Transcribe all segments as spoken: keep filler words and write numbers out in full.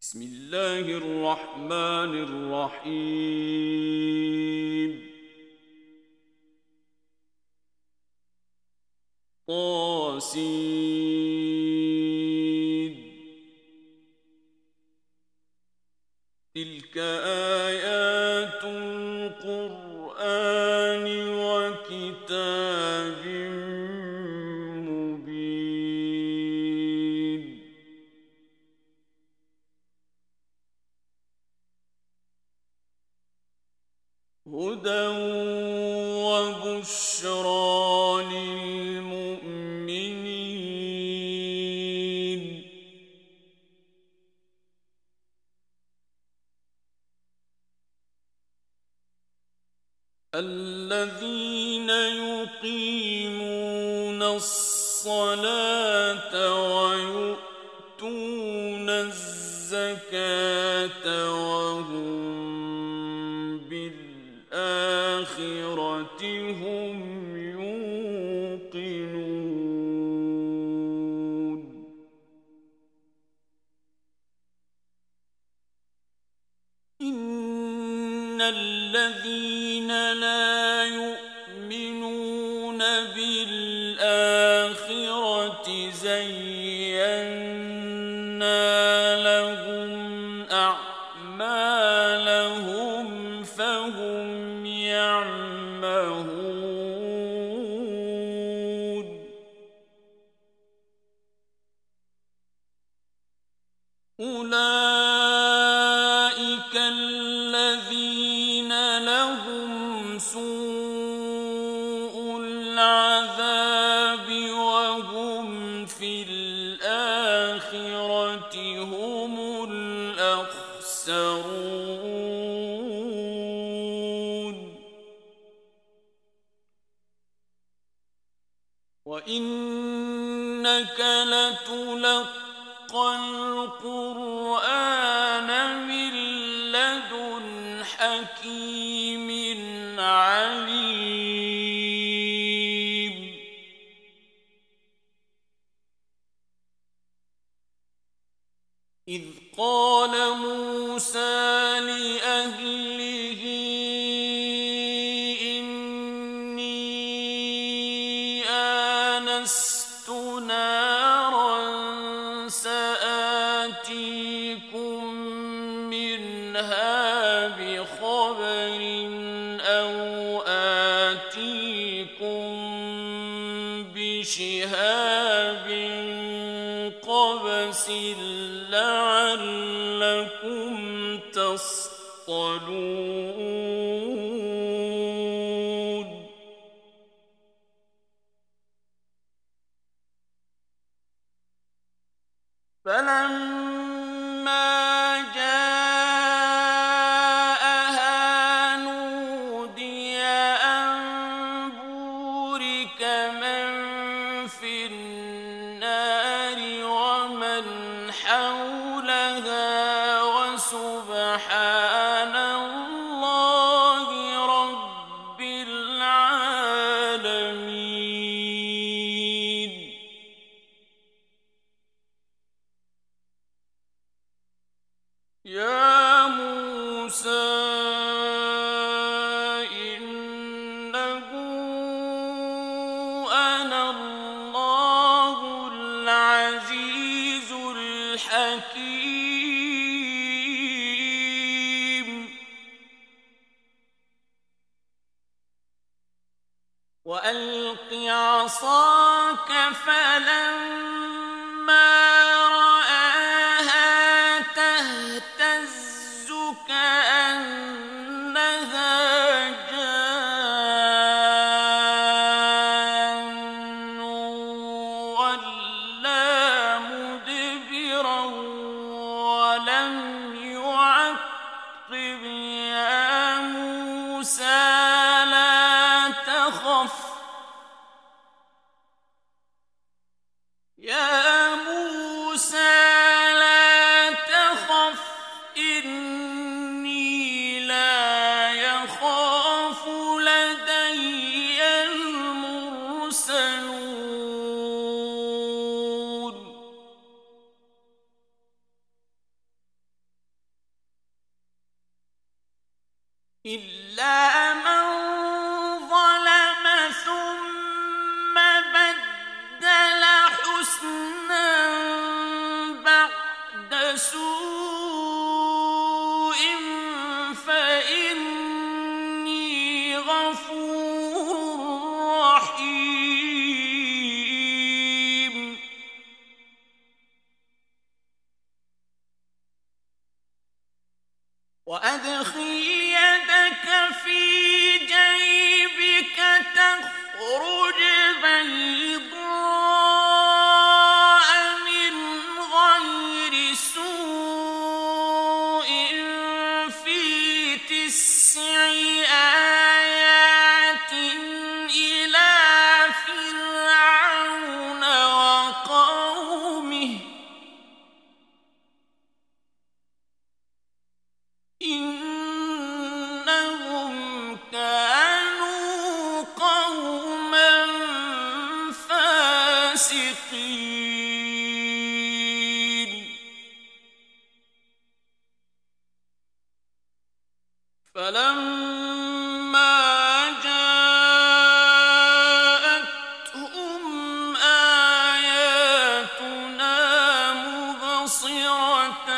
بسم الله الرحمن الرحيم. طاسين. تلك آيات القرآن وكتاب مبين. هدى وبشرى للمؤمنين. الذين يقيمون الصلاة ويؤتون الزكاة وهم بالآخرة هم يوقنون. إن الذين لا يؤمنون بالآخرة زينا لهم أعمالهم فهم يعمهون. أولئك الذين لهم سوء العذاب وهم في الآخرة هم الأخسرون. وإنك لتلقى القرآن من لدن حكيم عليم. إذ قال موسى لأهله إني آنست نارا سآتيكم منها بخبر أو آتيكم بشهاب قبس لعلكم تصطلون. فلما جاءها نودي أن بورك من في النار ومن حولها وسبحان الله رب العالمين. يا موسى إنه أنا الله العزيز الحكيم. وألق عصاك فلما رآها تهتز كأنها جان ولا مدبرا ولم يعقب. يا موسى لا تخف. يا إلا من ظلم ثم بدل حسنا بعد سوء فإني غفور رحيم. وأدخل يدك في جيبك تخرج بيضاء من غير سوء في تسع آيات إلى فرعون وقومه إنهم كانوا قوما فاسقين. فلما جاءتهم آياتنا مبصرة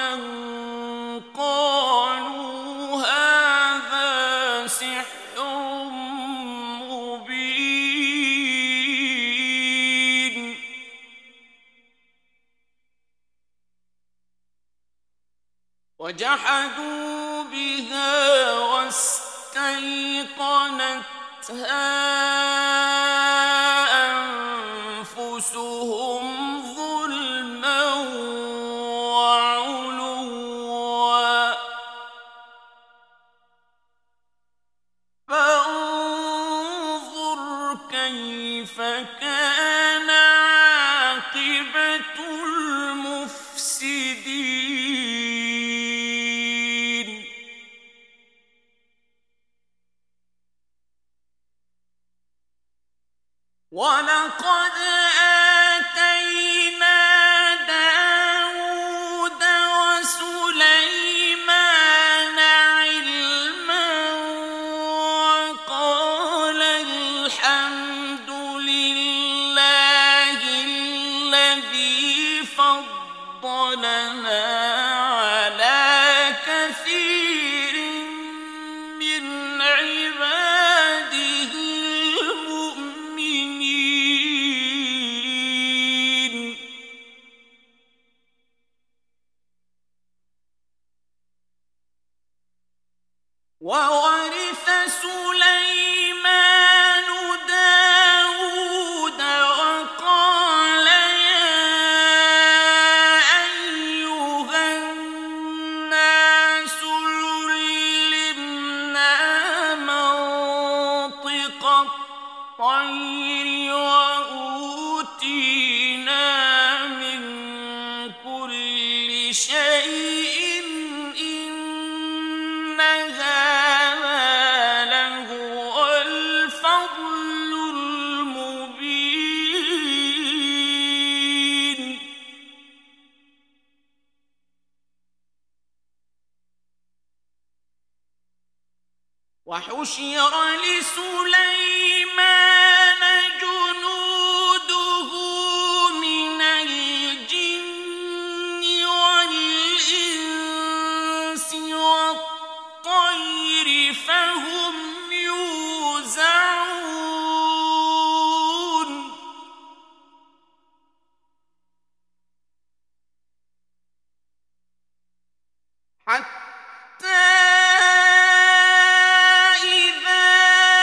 قالوا هذا سحر مبين. وجحدوا بها واستيقنتها أنفسهم ظلما وعلوا فانظر كيف كان عاقبة المفسدين. ولقد آتينا داود وسليمان علما وقال الحمد لله الذي فضلنا على كثير من عباده المؤمنين. وورث سليمان داود وقال يا أيها الناس علمنا منطق الطير وأوتينا من كل شيء إن هذا لهو الفضل المبين. وحشر لسليمان جنوده من الجن والإنس والطير فهم يوزعون. حتى إذا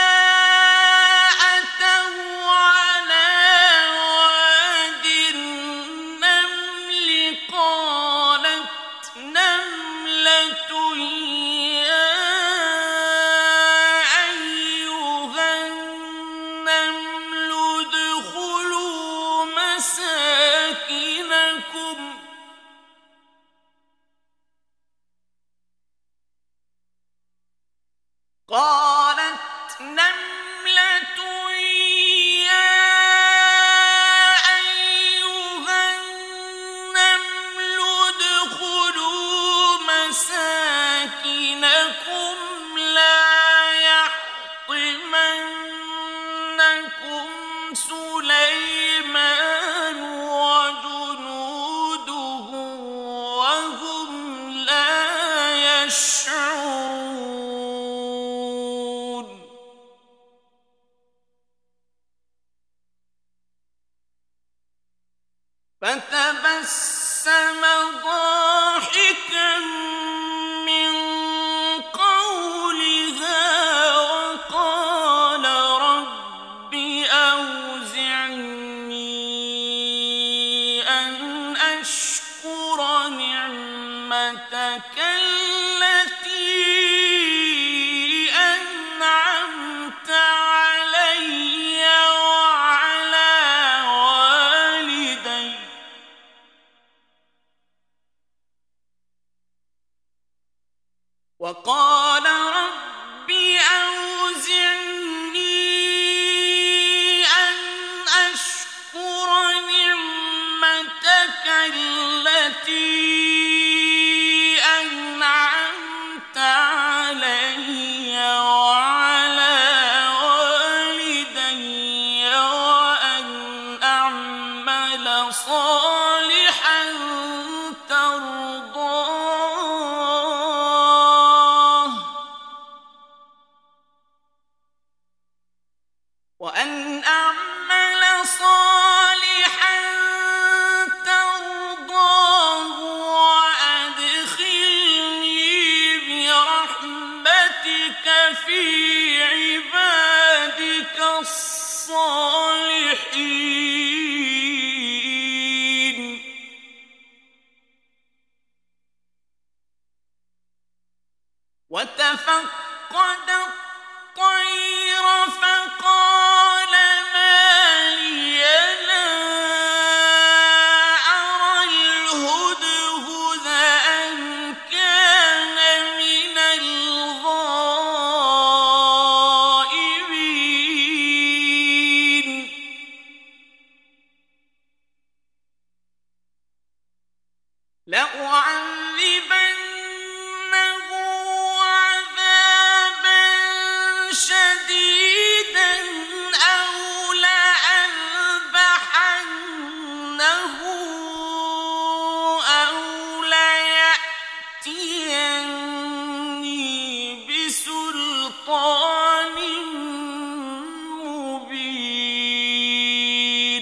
أتوا على واد النمل قالت نملة يا أيها النمل ادخلوا مساكنكم قالت نملة يا أيها النمل ادخلوا مساكنكم لا يشعرون فتبسم ضاحكا من قولها وقال رب أوزعني أن أشكر نعمتك التي أنعمت علي وعلى والدي وقال رب أوزعني أن أشكر نعمتك التي أنعمت علي وعلى والدي وأن أعمل صالحا ترضاه وأن أعمل صالحا ترضاه وأدخلني برحمتك في عبادك الصالحين وتفقد الطير فقال ما لي لا أرى الهدهد أم كان من الغائبين لأعذبنه عذابا شديدا أو لأذبحنه أو ليأتيني بسلطان مبين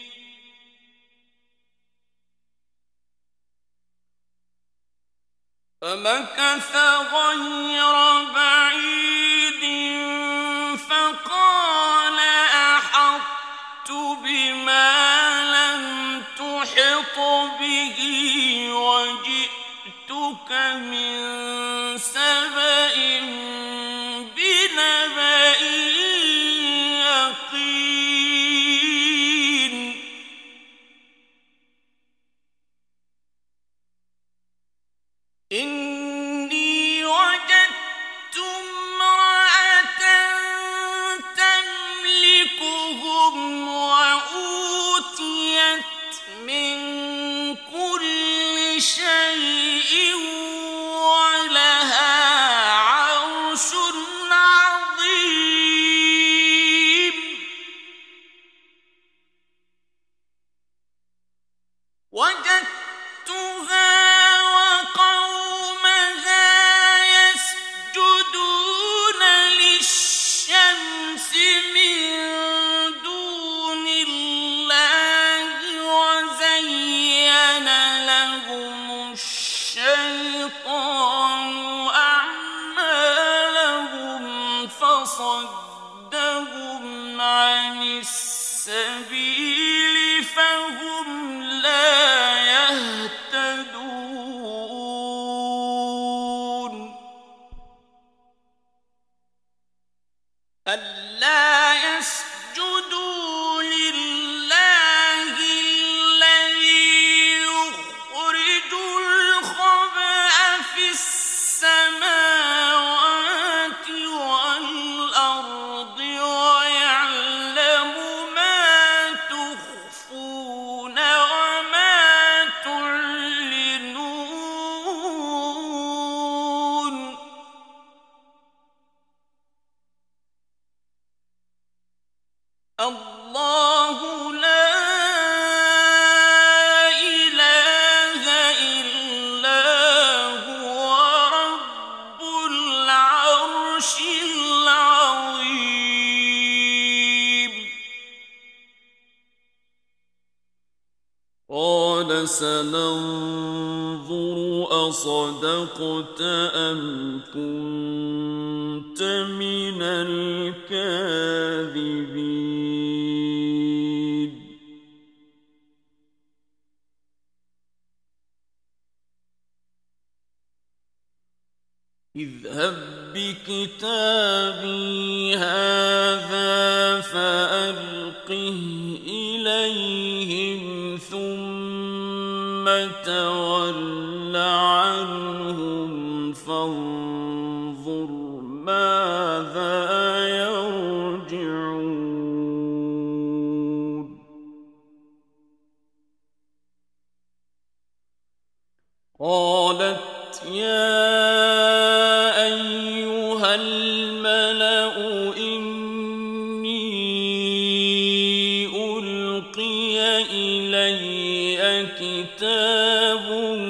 فمكث غير بعيد فقال أحطت بما لم تحط به وجئتك من سبأ بنبأ يقين إني وجدت امرأة تملكهم وأوتيت من كل شيء ولها عرش عظيم وجدتها وقومها يسجدون للشمس من دون الله وزين لهم الشيطان أعمالهم فصدهم عن السبيل فهم لا يهتدون ألا يسجدوا لله الذي يخرج الخبأ في السماوات والأرض ويعلم ما تخفون وما تعلنون الله لا إله إلا هو رب سننظر أصدقت أم كنت من الكاذبين اذهب بكتابي هذا فألقه إليهم ثم تول عنهم فانظر ماذا يرجعون قالت يا أيها الملأ إني ألقي إلي كتاب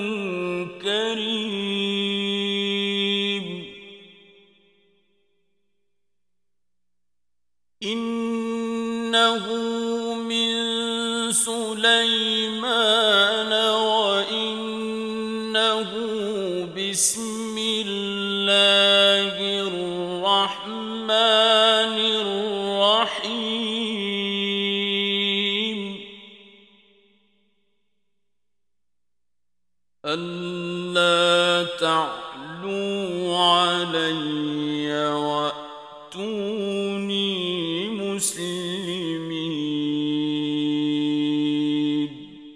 كريم إنه من سليمان وإنه بسم الله الرحمن الرحيم ألا تعلوا علي وأتوني مسلمين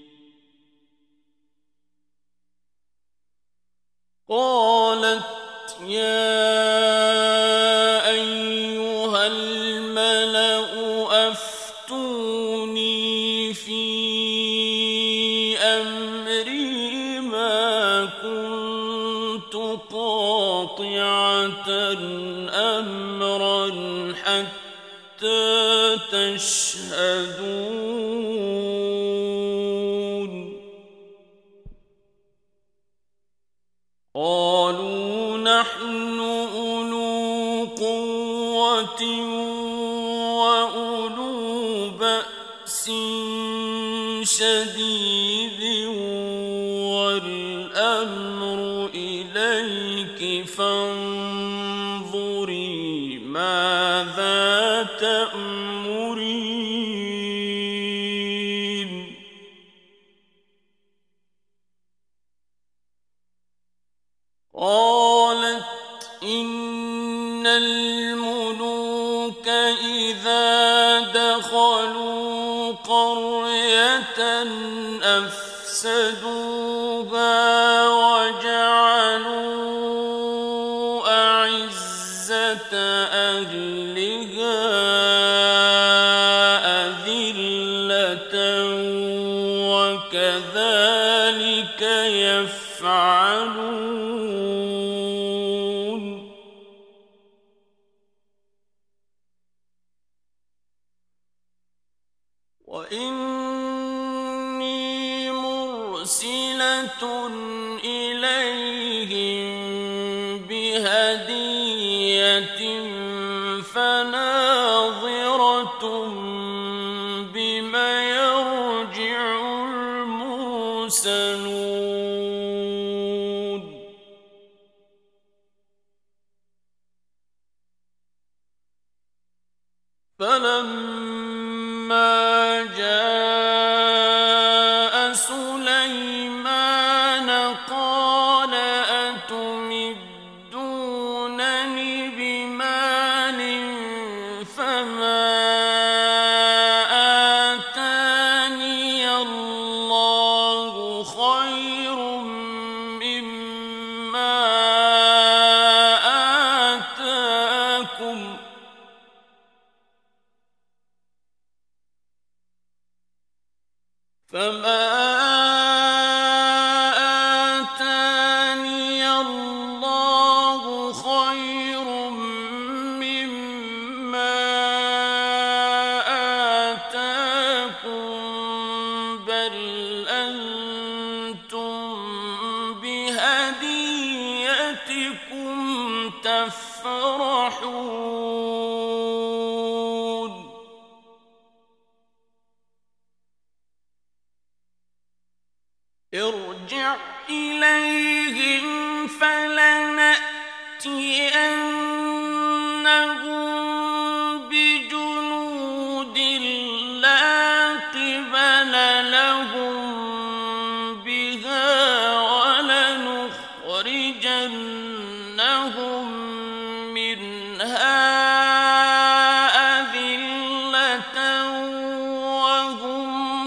قالت يا أيها الملأ أفتوني في أمري ما كنت قاطعة أمرا حتى تشهدون قالوا نحن أولو قوة وأولو بأس شديد والأمر إليك فانظري ماذا تأمرين قالت إن الملوك إذا دخلوا قرية أفسدوها وجعلوا أعزة أهلها أذلة وكذلك يفعلون وإني مرسلة إليهم بهدية فناظرة بما يرجع المرسلون فلما جاء سليمان قال أتمدونني بمال فما آتاني الله خير مما آتاكم فما آتاني الله خير مما آتاكم بل أنتم بهديتكم تفرحون فلنأتينهم بجنود لا قبل لهم بها ولنخرجنهم منها أذلة وهم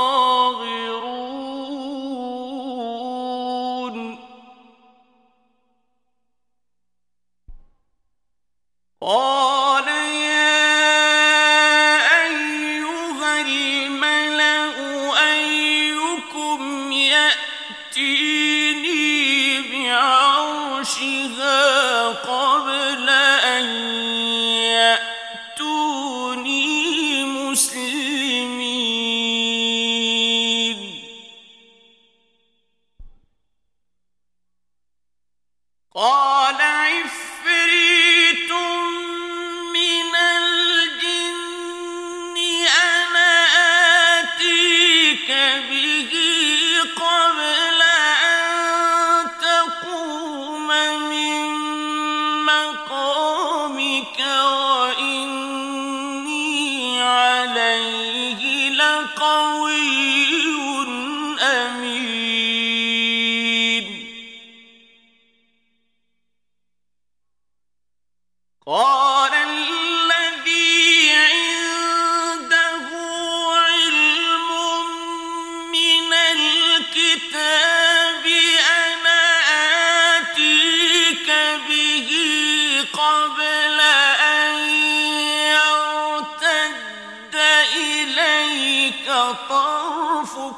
صاغرون قال يا أيها الملأ أيكم يأتيني بعرشها قبل أن يأتوني مسلمين قال عفريت من الجن أنا آتيك به قبل أن تقوم من مقامك وإني عليه لقوي أمين قال الذي عنده علم من الكتاب أنا آتيك به قبل أن يرتد إليك طرفك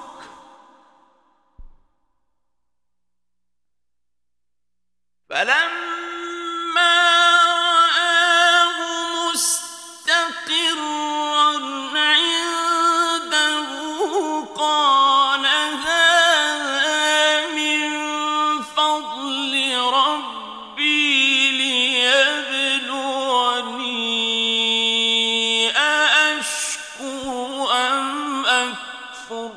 فلما رآه مستقرا عنده قال هذا من فضل ربي ليبلوني أأشكر أم أكفر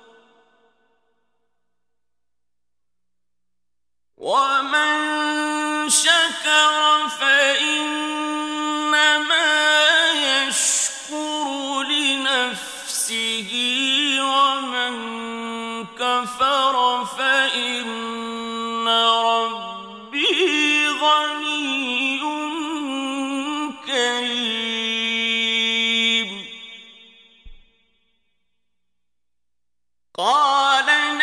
ومن شكر فإنما يشكر لنفسه ومن كفر فإن ربي غني كريم قال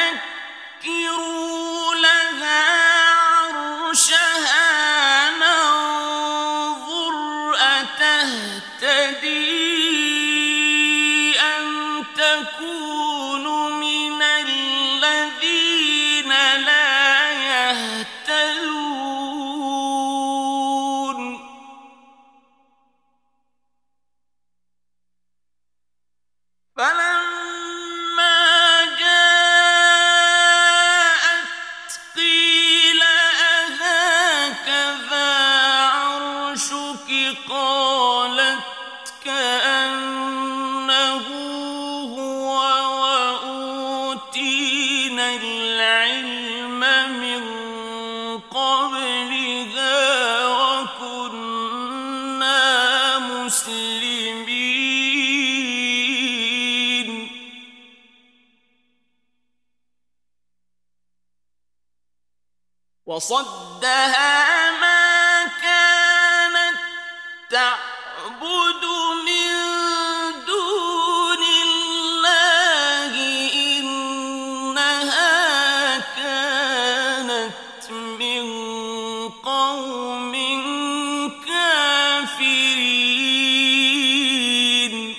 نكروا لها عرشها ننظر أتهتدي أم تكون من الذين لا يهتدون فلما جاءت قيل أهكذا عرشك قالت كأنه هو وأوتينا العلم من قبلها وكنا مسلمين وصدها ما كانت تعبد من دون الله إنها كانت من قوم كافرين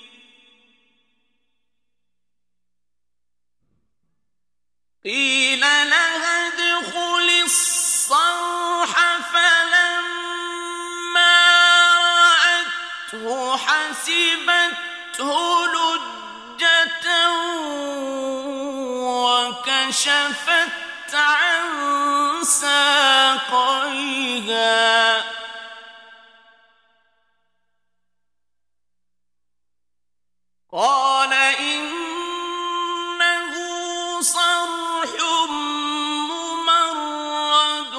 قيل لها ادخل الصرح فلما رأته حسبته لجة وكشفت عن ساقيها قال إنه صرح ممرد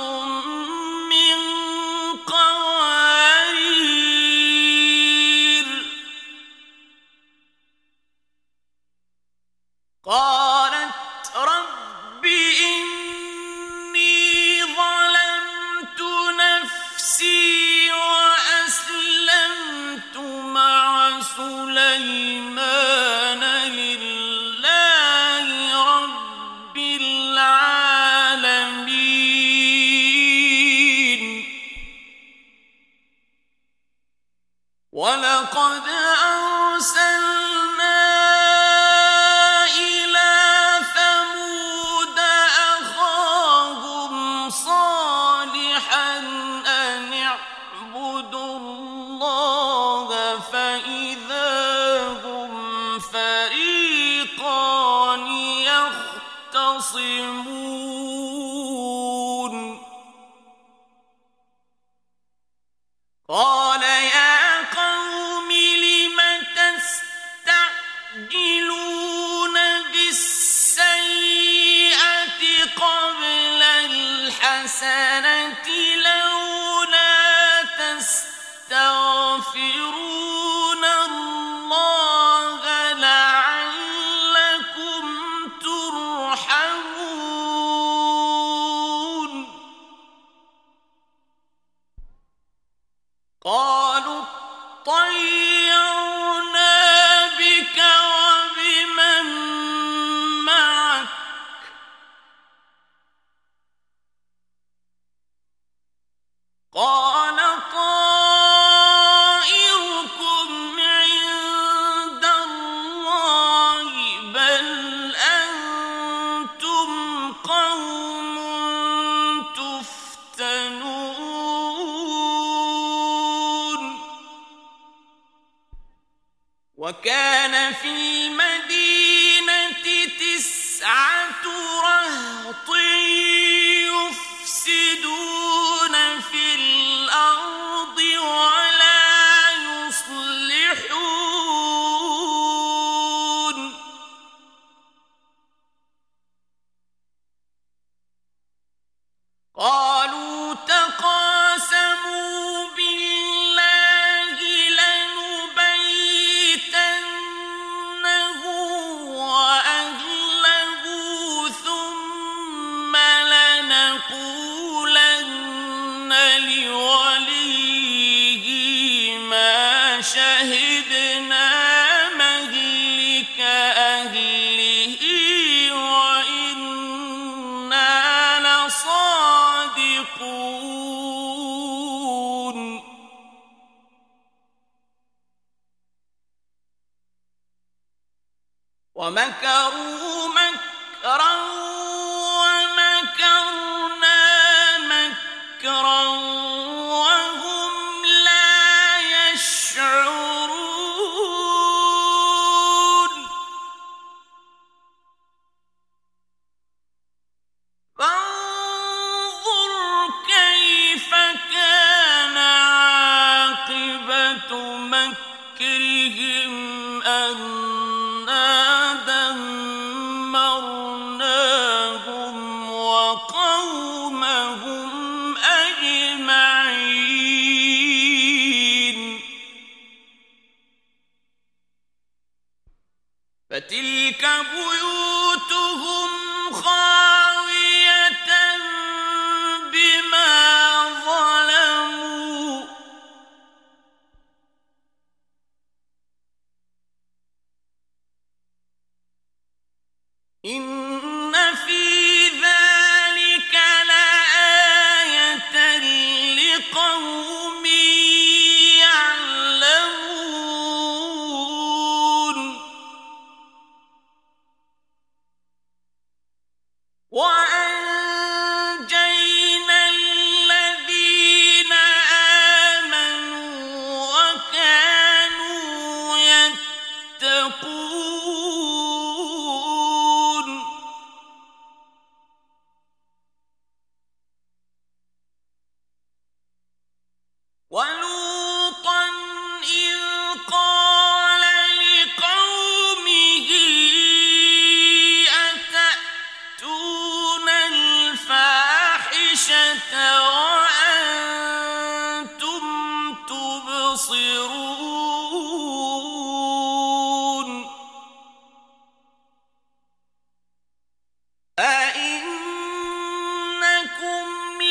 وَلَقَدْ أَرْسَلْنَا إِلَى ثَمُودَ أَخَاهُمْ صَالِحًا أَنِ اعْبُدُوا اللَّهَ فَإِذَا هُمْ فَرِيقَانِ يَخْتَصِمُونَ قَالَ يَا قَوْمِ لِمَ تَسْتَعْجِلُونَ بِالسَّيِّئَةِ قَبْلَ الْحَسَنَةِ لَوْلَا تَسْتَغْفِرُونَ اللَّهَ لَعَلَّكُمْ تُرْحَمُونَ قَالُوا اطَّيَّرْنَا بِكَ وَبِمَن مَّعَكَ ۚ قَالَ طَائِرُكُمْ عِندَ اللَّهِ ۖ بَلْ أَنتُمْ قَوْمٌ تُفْتَنُونَ وَكَانَ فِي الْمَدِينَةِ تِسْعَةُ رَهْطٍ يُفْسِدُونَ فِي الْأَرْضِ وَلَا يُصْلِحُونَ قَالُوا تَقَاسَمُوا بِاللَّهِ لَنُبَيِّتَنَّهُ وَأَهْلَهُ ثُمَّ لَنَقُولَنَّ لِوَلِيِّهِ مَا شَهِدْنَا مَهْلِكَ أَهْلِهِ وَإِنَّا لَصَادِقُونَ وَمَكَرُوا مَكْرًا وَمَكَرْنَا مَكْرًا وَهُمْ لَا يَشْعُرُونَ فَانظُرْ كَيْفَ كَانَ عَاقِبَةُ مَكْرِهِمْ أَنَّا دَمَّرْنَاهُمْ وَقَوْمَهُمْ أَجْمَعِينَ فَتِلْكَ بُيُوتُهُمْ خَاوِيَةً بِمَا ظَلَمُوا ۗ إِنَّ فِي ذَلِكَ لَآيَةً لِقَوْمٍ يَعْلَمُونَ وَأَنجَيْنَا الَّذِينَ آمَنُوا وَكَانُوا يَتَّقُونَ وَلُوطًا إِذْ قَالَ لِقَوْمِهِ أَتَأْتُونَ الْفَاحِشَةَ وَأَنتُمْ تُبْصِرُونَ أَئِنَّكُمْ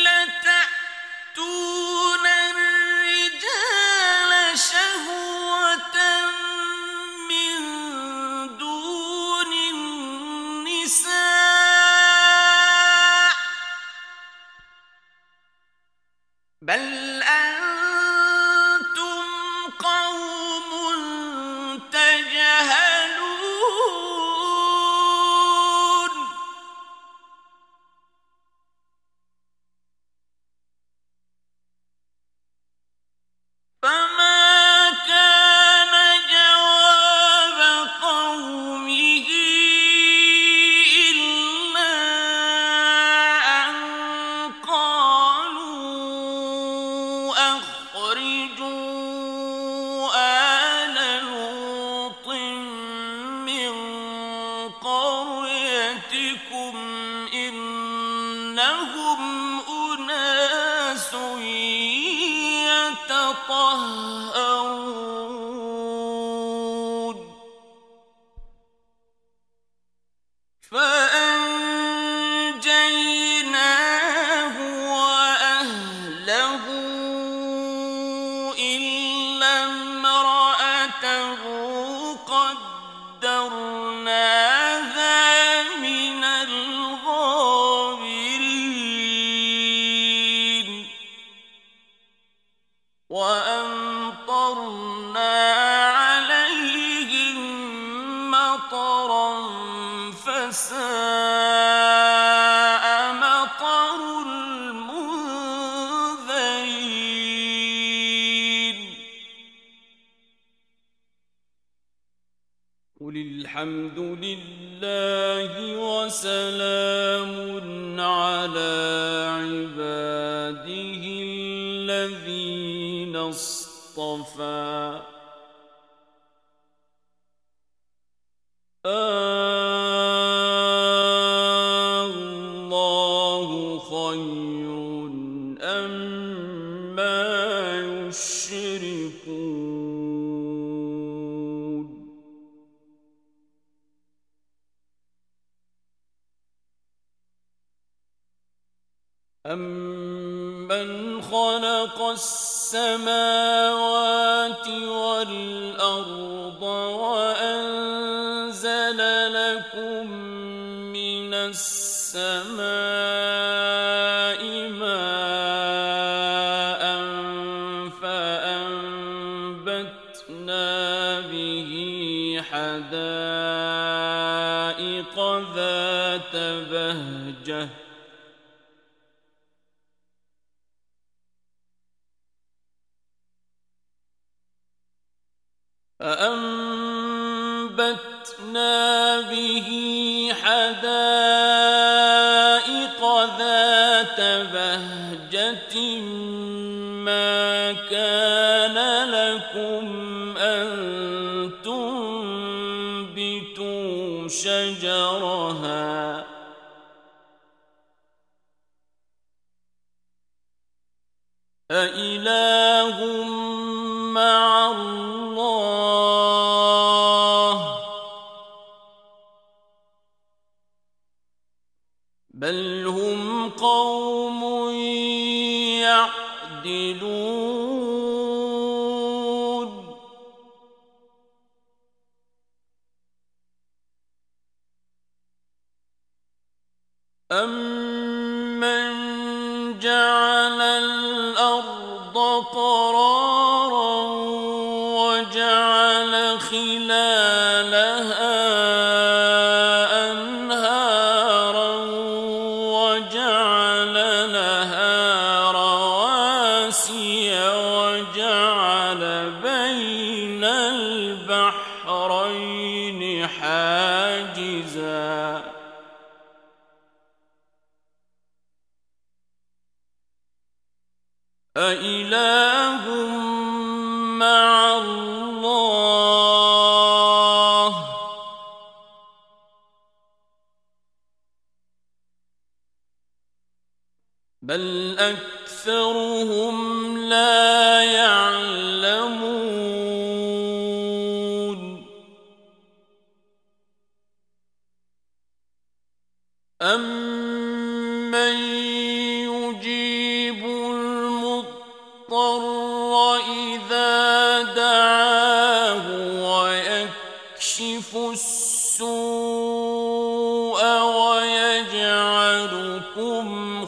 لَتَأْتُونَ الرِّجَالَ شَهْوَةً مِّن دُونِ النِّسَاءِ بَلْ أَنتُمْ قَوْمٌ يتطهرون فأنجيناه وأهله إلا امرأته قدرناها من الغابرين وأمطرنا عليهم مطرا فساء مطر المنذرين قل الحمد لله وسلام على عباده الذين اصطفى الله خير أما يشركون أَمَّنْ خَلَقَ السَّمَاوَاتِ وَالْأَرْضَ وَأَنزَلَ لَكُم مِّنَ السَّمَاءِ مَاءً فَأَنبَتْنَا بِهِ حَدَائِقَ ذَاتَ بَهْجَةٍ فأنبتنا به حدائق ذات بهجة ما كان لكم أن تنبتوا شجرها أإله مع الله بل هم قوم يعدلون أَمَّنْ جَعَلَ الْأَرْضَ قَرَارًا وَجَعَلَ خِلَالَهَا أَنْهَارًا وَجَعَلَ لَهَا رَوَاسِيَ وَجَعَلَ بَيْنَ الْبَحْرَيْنِ حَاجِزًا أإله مع الله بل أكثرهم لا يعلمون أَمَّن يُجِيبُ المضطر إذا دعاه ويكشف السوء ويجعلكم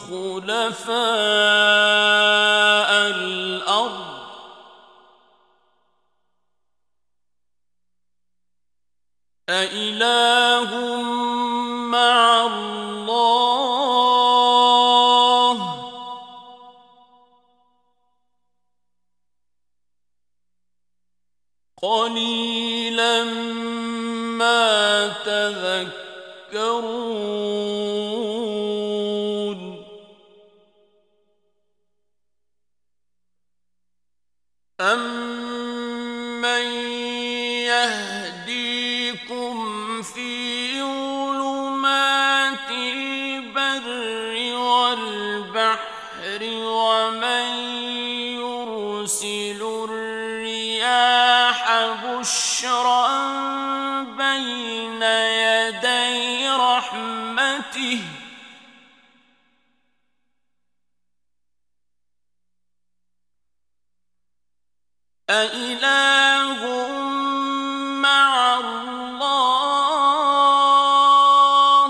خلفاء الأرض أإله مع الله قليلا ما تذكرون أَمَّن يَهْدِيكُمْ فِي ظُلُمَاتِ الْبَرِّ وَالْبَحْرِ وَمَن يُرْسِلُ حشرا بين يدي رحمته أإله مع الله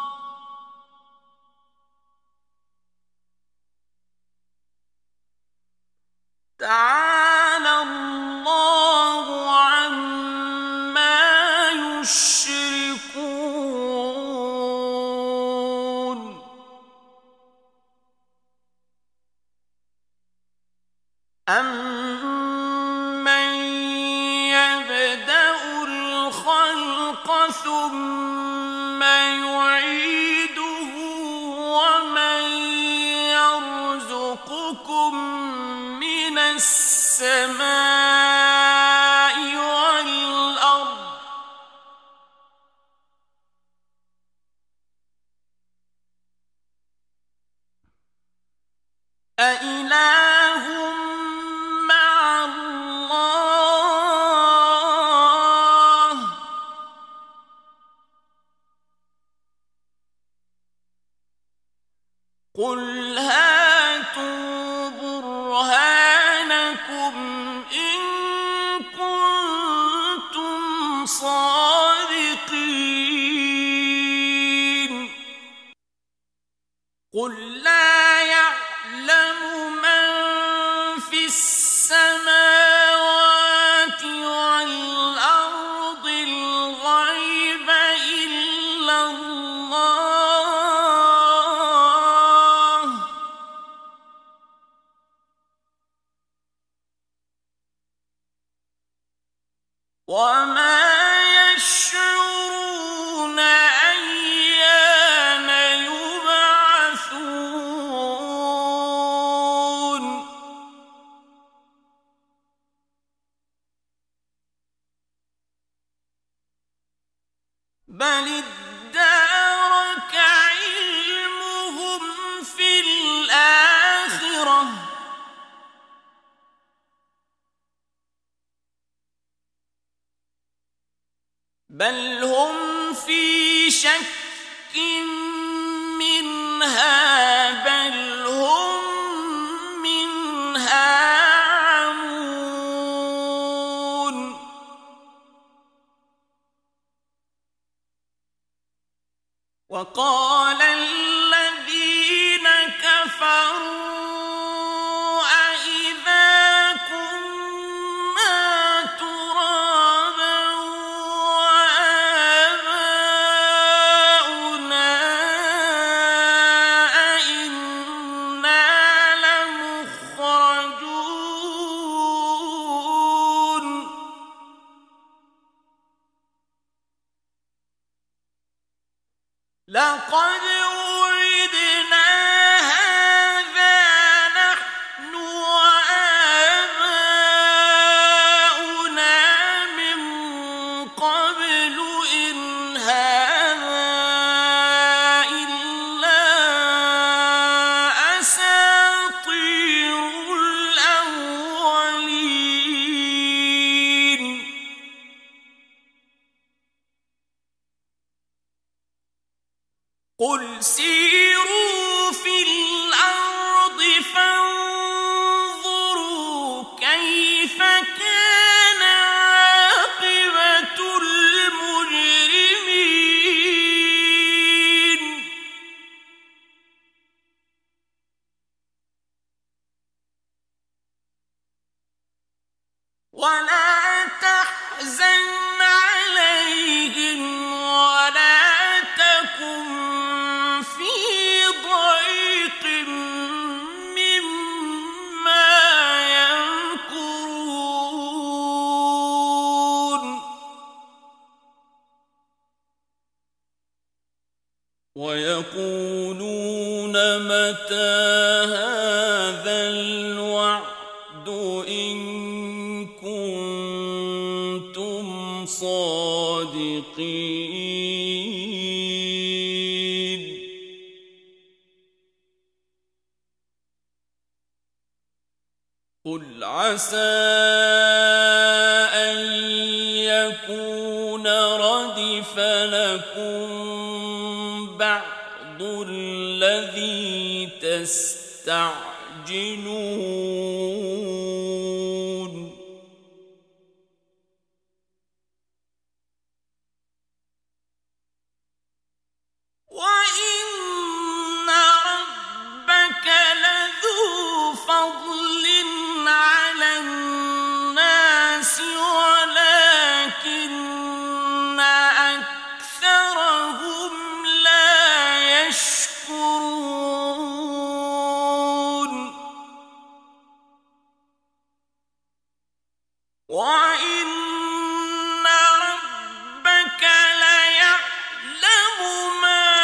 تعالى الله عما يشركون أَمَّن يَبْدَأُ الْخَلْقَ ثُمَّ يُعِيدُهُ وَمَن يَرْزُقُكُم مِّنَ السَّمَاءِ وَالْأَرْضِ أَإِلَٰهٌ مَّعَ اللَّهِ قُلْ هَاتُوا بُرْهَانَكُمْ إِن كُنتُمْ صَادِقِينَ قُل لَّا يَعْلَمُ مَن فِي السَّمَاوَاتِ وَالْأَرْضِ الْغَيْبَ إِلَّا اللَّهُ وَمَا يَشْعُرُونَ أَيَّانَ يُبْعَثُونَ بَلِ ادَّارَكَ عِلْمُهُمْ فِي الْآخِرَةِ بَلْ هُمْ فِي شَكٍّ مِّنْهَا بَلْ هُم مِّنْهَا عَمُونَ وَقَالَ الَّذِينَ كَفَرُوا أَإِذَا كُنَّا تُرَابًا وَآبَاؤُنَا أَإِنَّا لَمُخْرَجُونَ لَقَدْ وُعِدْنَا هَٰذَا نَحْنُ وَآبَاؤُنَا مِن قَبْلُ إِنْ هَٰذَا إِلَّا أَسَاطِيرُ الْأَوَّلِينَ قُلْ سِيرُوا فِي الْأَرْضِ فَانظُرُوا كَيْفَ كَانَ عَاقِبَةُ الْمُجْرِمِينَ وَلَا تَحْزَنْ عَلَيْهِمْ وَلَا تَكُن فِي ضَيْقٍ مِّمَّا يَمْكُرُونَ وَيَقُولُونَ مَتَىٰ هَٰذَا الْوَعْدُ إِن كُنتُمْ صَادِقِينَ قُلْ عَسَىٰ أَن لكم بعض الذي تستعجلون وإن ربك لذو فضل على الناس ولكن أكثرهم لا يشكرون وإن ربك ليعلم ما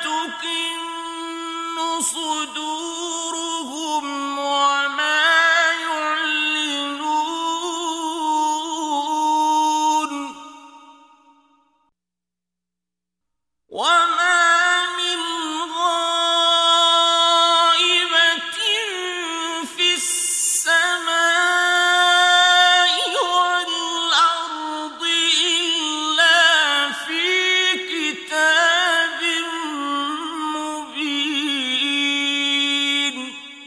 تكن صدورهم وما يعلنون وما من غائبة في السماء والأرض إلا في كتاب مبين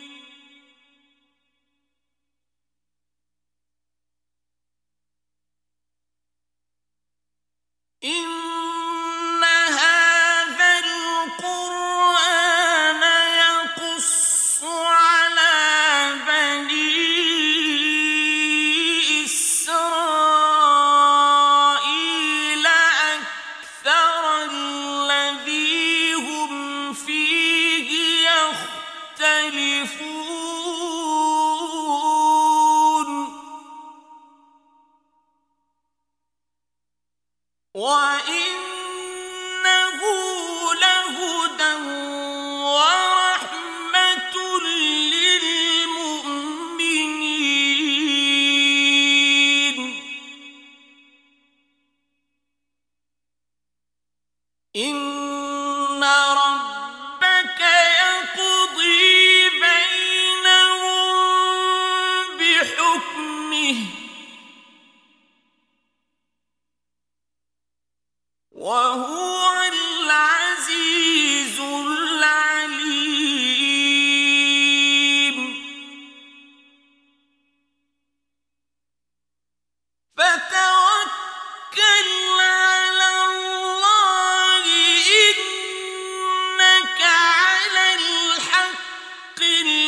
إن هذا القرآن يقص على بني إسرائيل أكثر الذي هم فيه يختلفون وإنه لهدى ورحمة للمؤمنين إن ربك يقضي بينهم بحكمه وهو العزيز العليم فتوكل على الله إنك على الحق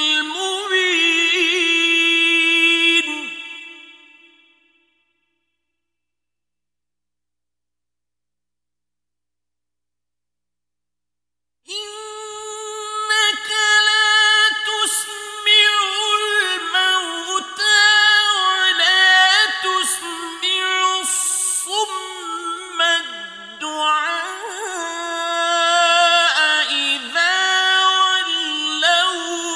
المبين إنك لا تسمع الموتى ولا تسمع الصم الدعاء إذا ولوا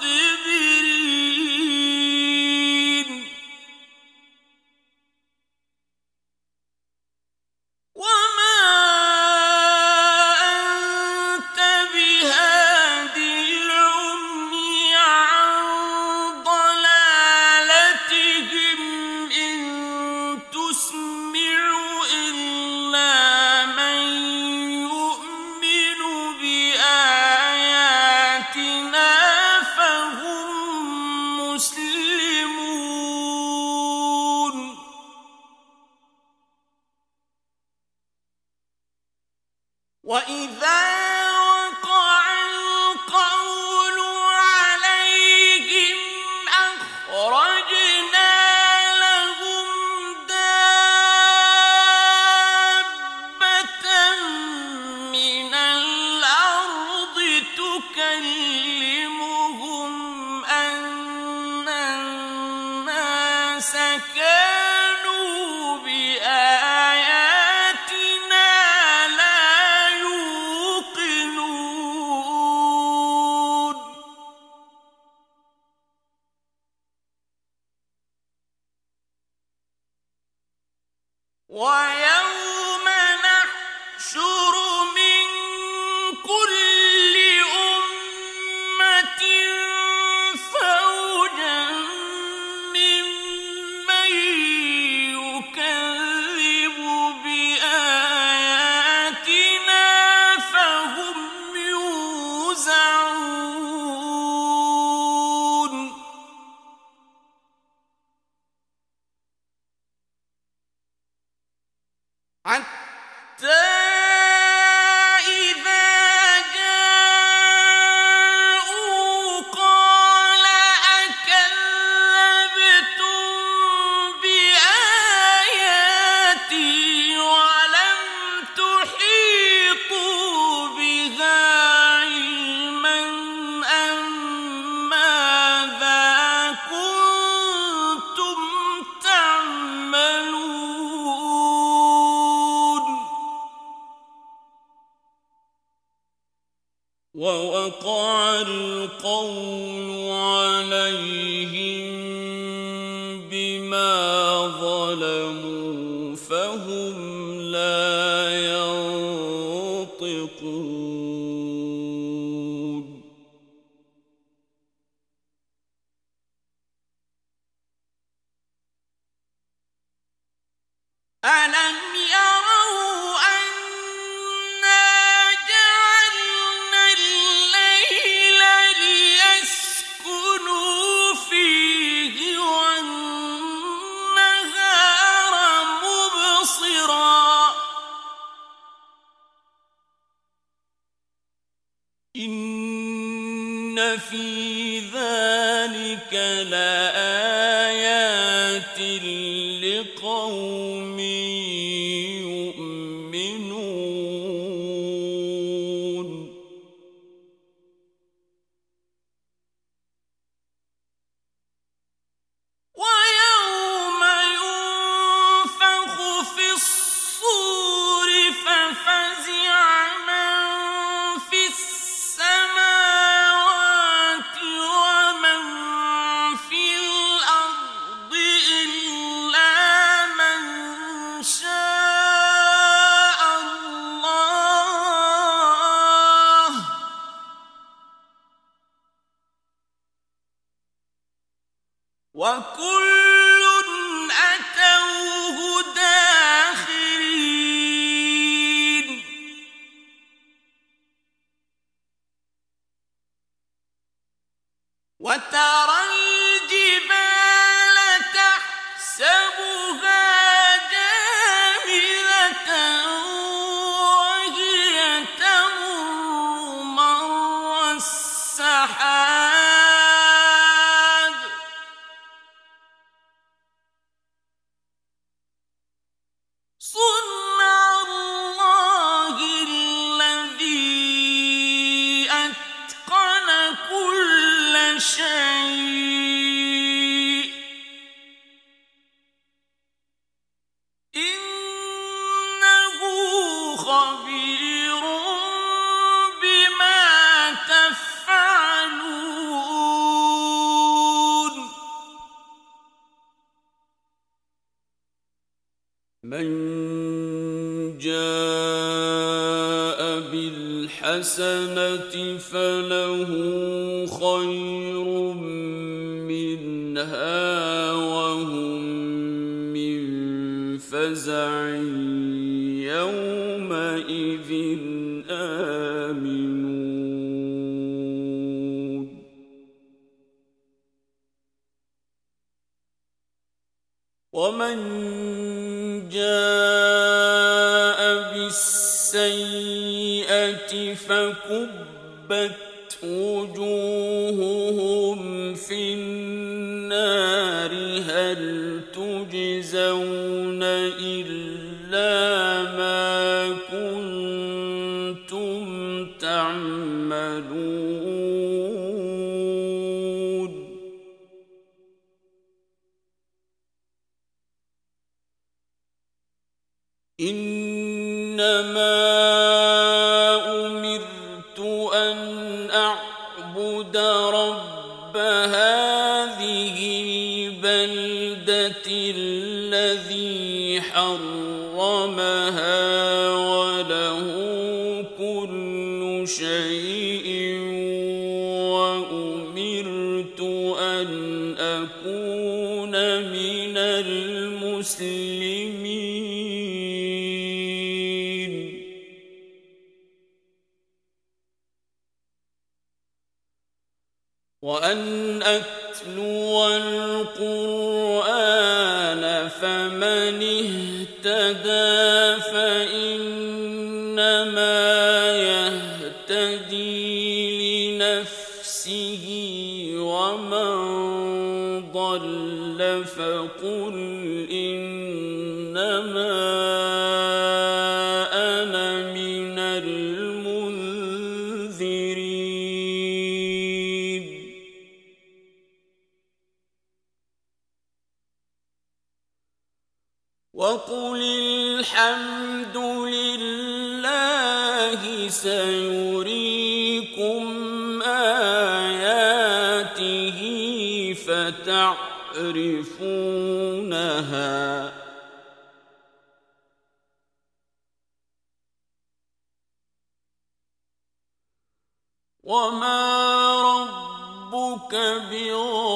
مدبرين وما أنت بهاد العمي عن ضلالتهم إن تسمع إلا من يؤمن بآياتنا فهم مسلمون وإذا وقع القول عليهم أخرجنا لهم دابة من الأرض تكلمهم أن الناس كانوا بآياتنا لا يوقنون ويوم نحشر من كل أمة فوجا ممن يكذب بآياتنا حتى إذا جاءوا قال أكذبتم بآياتي ولم تحيطوا بها علما أم ماذا كنتم تعملون ووقع القول عليهم بما ظلموا فهم لا ينطقون ألم يروا أنا جعلنا الليل ليسكنوا فيه والنهار مبصرا إن في ذلك لآيات لقوم يؤمنون ويوم ينفخ في الصور ففزع من في السماوات ومن في الأرض إلا من شاء الله وكل أتوه داخرين وترى الجبال تحسبها جامدة وهي تمر مر السحاب صنع الله الذي أتقن كل شيء إنه خبير بما تفعلون من جاء بالحسنة فله خير منها وهم من فزع يومئذ آمنون ومن جاء بالسيئة فكبت وجوههم في النار هل تجزون إلا ما كنتم تعملون إنما أمرت أن أعبد رب هذه البلدة الذي حرمها وله كل شيء وأمرت أن أكون من المسلمين وأن أتلو القرآن فمن اهتدى ومن ضل فقل إنما أنا من المنذرين وقل الحمد لله سيريكم آياته فتعرفونها وما ربك بغافل